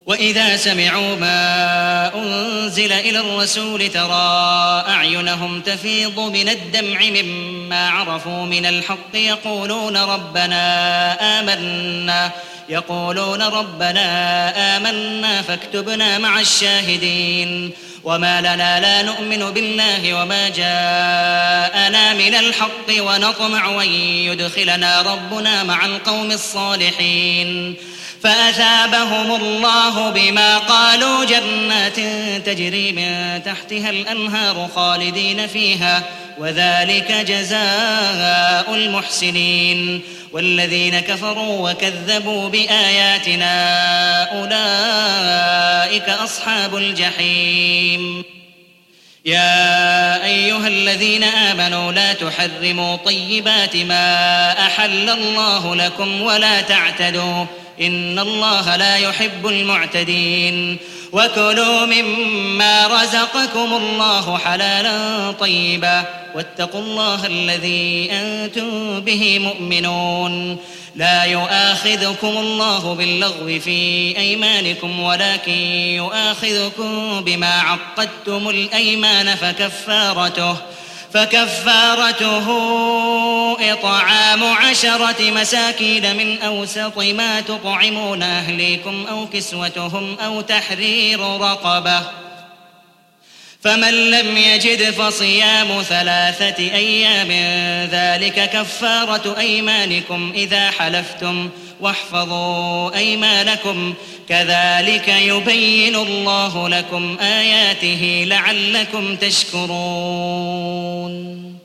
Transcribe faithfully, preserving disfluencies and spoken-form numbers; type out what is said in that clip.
وإذا سمعوا ما أنزل إلى الرسول ترى أعينهم تفيض من الدمع مما عرفوا من الحق يقولون ربنا آمنا يقولون ربنا آمنا فاكتبنا مع الشاهدين وما لنا لا نؤمن بالله وما جاءنا من الحق ونطمع أن يدخلنا ربنا مع القوم الصالحين فأثابهم الله بما قالوا جنات تجري من تحتها الأنهار خالدين فيها وذلك جزاء المحسنين والذين كفروا وكذبوا بآياتنا أولئك أصحاب الجحيم يا أيها الذين آمنوا لا تحرموا طيبات ما أحل الله لكم ولا تعتدوا إن الله لا يحب المعتدين وكلوا مما رزقكم الله حلالا طيبا واتقوا الله الذي أنتم به مؤمنون لا يؤاخذكم الله باللغو في أيمانكم ولكن يؤاخذكم بما عقدتم الأيمان فكفارته فكفارته إطعام عشرة مساكين من أوسط ما تطعمون أهليكم أو كسوتهم أو تحرير رقبة فمن لم يجد فصيام ثلاثة أيام ذلك كفارة أيمانكم إذا حلفتم واحفظوا أيمانكم كذلك يبين الله لكم آياته لعلكم تشكرون